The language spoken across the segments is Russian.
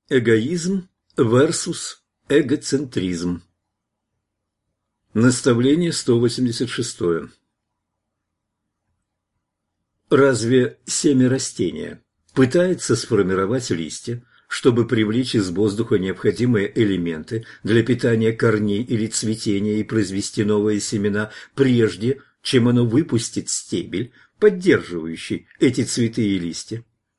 Эгоизм versus эгоцентризм. Наставление 186. Разве семя растения пытается сформировать листья, чтобы привлечь из воздуха необходимые элементы для питания корней или цветения и произвести новые семена, прежде чем оно выпустит стебель, поддерживающий эти цветы и листья?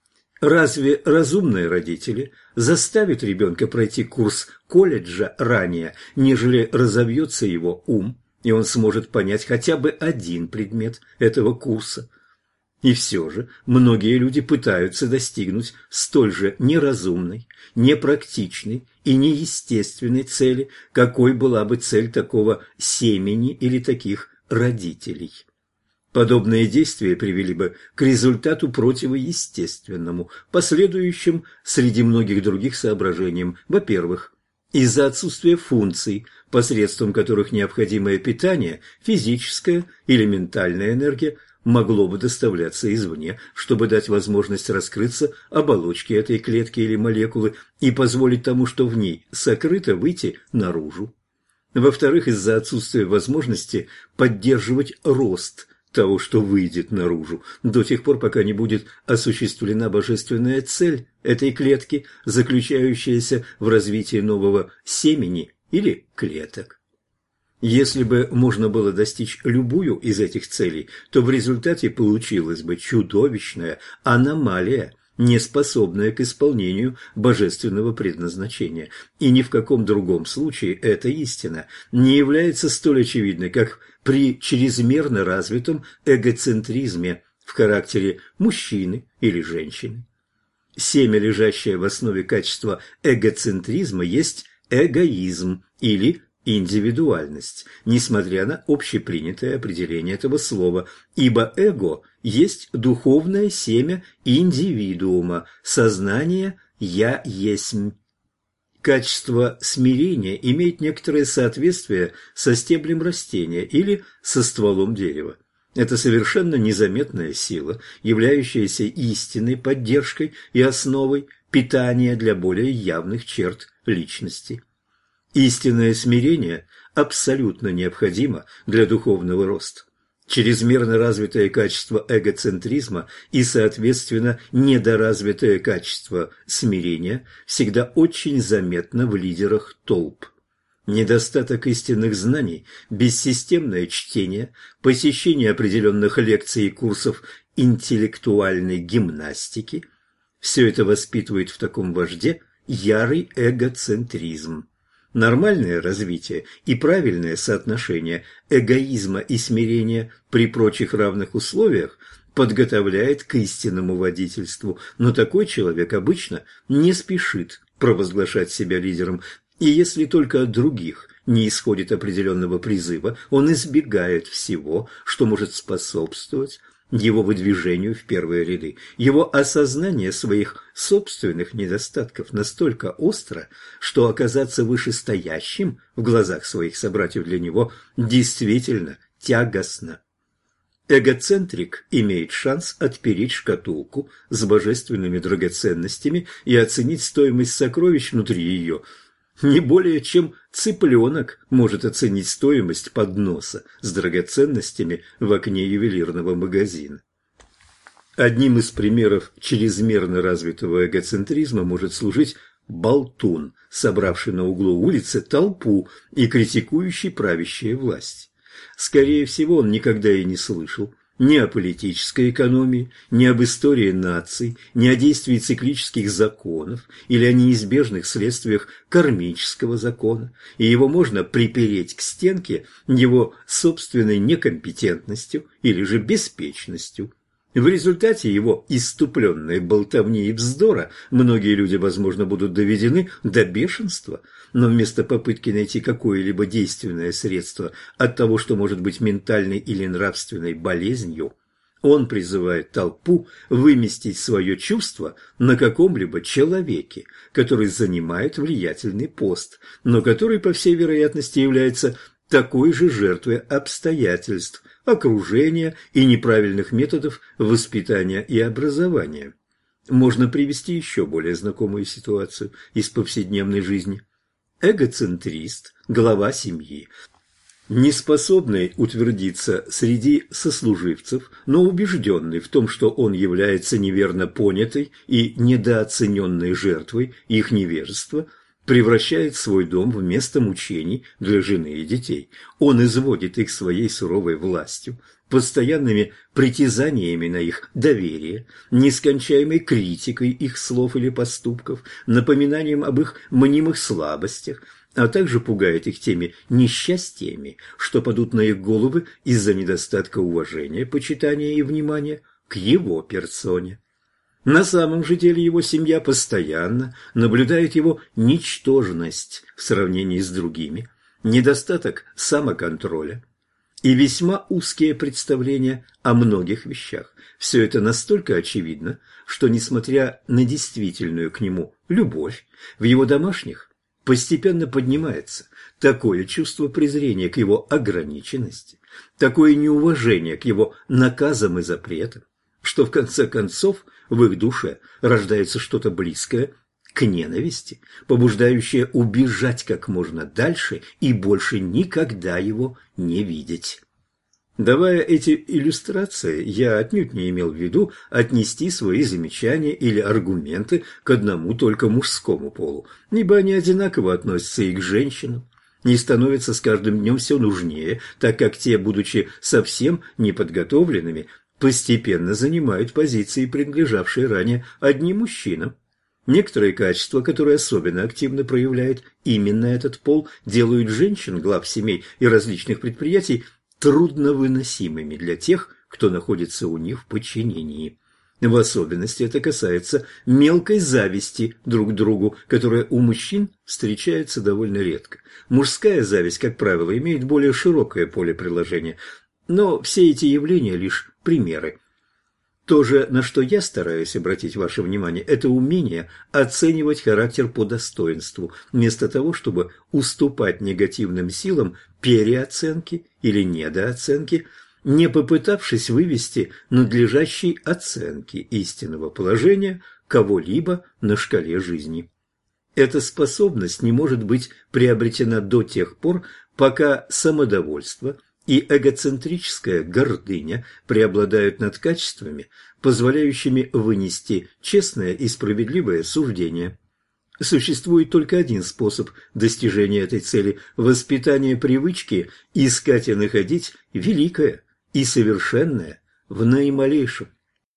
Разве разумные родители заставят ребенка пройти курс колледжа ранее, нежели разовьется его ум, и он сможет понять хотя бы один предмет этого курса? И все же многие люди пытаются достигнуть столь же неразумной, непрактичной и неестественной цели, какой была бы цель такого семени или таких родителей. Подобные действия привели бы к результату противоестественному, последующим среди многих других соображениям. Во-первых, из-за отсутствия функций, посредством которых необходимое питание, физическая или ментальная энергия, могло бы доставляться извне, чтобы дать возможность раскрыться оболочке этой клетки или молекулы и позволить тому, что в ней сокрыто, выйти наружу. Во-вторых, из-за отсутствия возможности поддерживать рост того, что выйдет наружу, до тех пор, пока не будет осуществлена божественная цель этой клетки, заключающаяся в развитии нового семени или клеток. Если бы можно было достичь любую из этих целей, то в результате получилась бы чудовищная аномалия, неспособная к исполнению божественного предназначения. И ни в каком другом случае эта истина не является столь очевидной, как при чрезмерно развитом эгоцентризме в характере мужчины или женщины. Семя, лежащее в основе качества эгоцентризма, есть эгоизм или индивидуальность, несмотря на общепринятое определение этого слова, ибо эго есть духовное семя индивидуума, сознание «я есмь». Качество смирения имеет некоторое соответствие со стеблем растения или со стволом дерева. Это совершенно незаметная сила, являющаяся истинной поддержкой и основой питания для более явных черт личности. Истинное смирение абсолютно необходимо для духовного роста. Чрезмерно развитое качество эгоцентризма и, соответственно, недоразвитое качество смирения всегда очень заметно в лидерах толп. Недостаток истинных знаний, бессистемное чтение, посещение определенных лекций и курсов интеллектуальной гимнастики – все это воспитывает в таком вожде ярый эгоцентризм. Нормальное развитие и правильное соотношение эгоизма и смирения при прочих равных условиях подготовляет к истинному водительству, но такой человек обычно не спешит провозглашать себя лидером, и если только от других не исходит определенного призыва, он избегает всего, что может способствовать его выдвижению в первые ряды. Его осознание своих собственных недостатков настолько остро, что оказаться вышестоящим в глазах своих собратьев для него действительно тягостно. Эгоцентрик имеет шанс отпереть шкатулку с божественными драгоценностями и оценить стоимость сокровищ внутри ее не более чем цыпленок может оценить стоимость подноса с драгоценностями в окне ювелирного магазина. Одним из примеров чрезмерно развитого эгоцентризма может служить болтун, собравший на углу улицы толпу и критикующий правящие власти. Скорее всего, он никогда и не слышал ни о политической экономии, ни об истории наций, ни о действии циклических законов или о неизбежных следствиях кармического закона, и его можно припереть к стенке его собственной некомпетентностью или же беспечностью. В результате его исступленной болтовни и вздора многие люди, возможно, будут доведены до бешенства, но вместо попытки найти какое-либо действенное средство от того, что может быть ментальной или нравственной болезнью, он призывает толпу выместить свое чувство на каком-либо человеке, который занимает влиятельный пост, но который, по всей вероятности, является такой же жертвой обстоятельств, окружения и неправильных методов воспитания и образования. Можно привести еще более знакомую ситуацию из повседневной жизни. Эгоцентрист, глава семьи, неспособный утвердиться среди сослуживцев, но убежденный в том, что он является неверно понятой и недооцененной жертвой их невежества, превращает свой дом в место мучений для жены и детей. Он изводит их своей суровой властью, постоянными притязаниями на их доверие, нескончаемой критикой их слов или поступков, напоминанием об их мнимых слабостях, а также пугает их теми несчастьями, что падут на их головы из-за недостатка уважения, почитания и внимания к его персоне. На самом же деле его семья постоянно наблюдает его ничтожность в сравнении с другими, недостаток самоконтроля и весьма узкие представления о многих вещах. Все это настолько очевидно, что, несмотря на действительную к нему любовь, в его домашних постепенно поднимается такое чувство презрения к его ограниченности, такое неуважение к его наказам и запретам, что в конце концов в их душе рождается что-то близкое к ненависти, побуждающее убежать как можно дальше и больше никогда его не видеть. Давая эти иллюстрации, я отнюдь не имел в виду отнести свои замечания или аргументы к одному только мужскому полу, ибо они одинаково относятся и к женщинам, и становятся с каждым днем все нужнее, так как те, будучи совсем неподготовленными, постепенно занимают позиции, принадлежавшие ранее одним мужчинам. Некоторые качества, которые особенно активно проявляет именно этот пол, делают женщин, глав семей и различных предприятий трудновыносимыми для тех, кто находится у них в подчинении. В особенности это касается мелкой зависти друг к другу, которая у мужчин встречается довольно редко. Мужская зависть, как правило, имеет более широкое поле приложения, но все эти явления лишь примеры. То же, на что я стараюсь обратить ваше внимание, это умение оценивать характер по достоинству, вместо того, чтобы уступать негативным силам переоценки или недооценки, не попытавшись вывести надлежащей оценки истинного положения кого-либо на шкале жизни. Эта способность не может быть приобретена до тех пор, пока самодовольство и эгоцентрическая гордыня преобладают над качествами, позволяющими вынести честное и справедливое суждение. Существует только один способ достижения этой цели – воспитание привычки искать и находить великое и совершенное в наималейшем,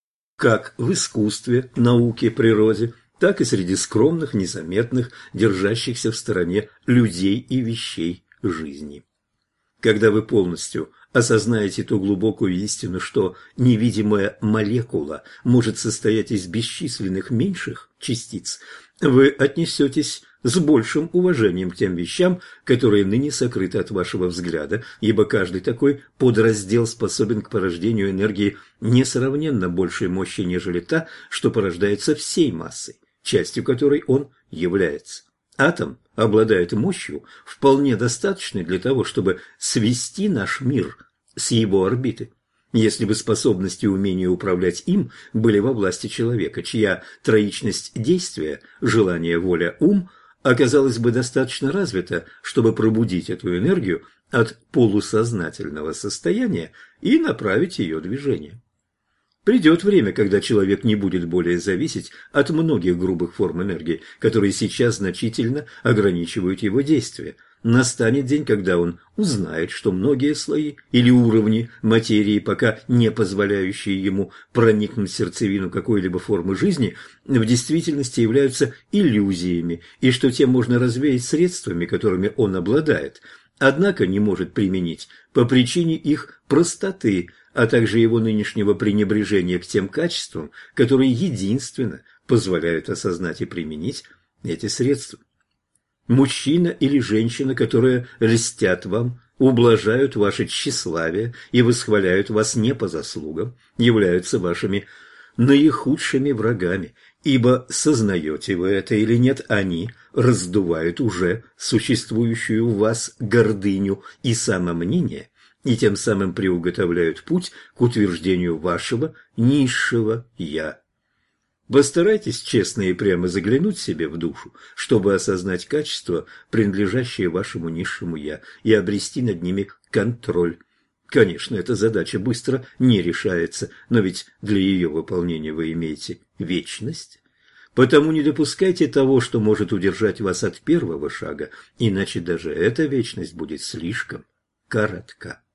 как в искусстве, науке, природе, так и среди скромных, незаметных, держащихся в стороне людей и вещей жизни. Когда вы полностью осознаете ту глубокую истину, что невидимая молекула может состоять из бесчисленных меньших частиц, вы отнесетесь с большим уважением к тем вещам, которые ныне сокрыты от вашего взгляда, ибо каждый такой подраздел способен к порождению энергии несравненно большей мощи, нежели та, что порождается всей массой, частью которой он является. Атом обладает мощью, вполне достаточной для того, чтобы свести наш мир с его орбиты. Если бы способности и умение управлять им были во власти человека, чья троичность действия, желание, воля, ум оказалась бы достаточно развита, чтобы пробудить эту энергию от полусознательного состояния и направить ее движение. Придет время, когда человек не будет более зависеть от многих грубых форм энергии, которые сейчас значительно ограничивают его действия. Настанет день, когда он узнает, что многие слои или уровни материи, пока не позволяющие ему проникнуть в сердцевину какой-либо формы жизни, в действительности являются иллюзиями, и что те можно развеять средствами, которыми он обладает, однако не может применить по причине их простоты, а также его нынешнего пренебрежения к тем качествам, которые единственно позволяют осознать и применить эти средства. Мужчина или женщина, которые льстят вам, ублажают ваше тщеславие и восхваляют вас не по заслугам, являются вашими наихудшими врагами, ибо, сознаете вы это или нет, они раздувают уже существующую в вас гордыню и самомнение, и тем самым приуготовляют путь к утверждению вашего низшего «я». Постарайтесь честно и прямо заглянуть себе в душу, чтобы осознать качества, принадлежащие вашему низшему «я», и обрести над ними контроль. Конечно, эта задача быстро не решается, но ведь для ее выполнения вы имеете вечность. Потому не допускайте того, что может удержать вас от первого шага, иначе даже эта вечность будет слишком коротка.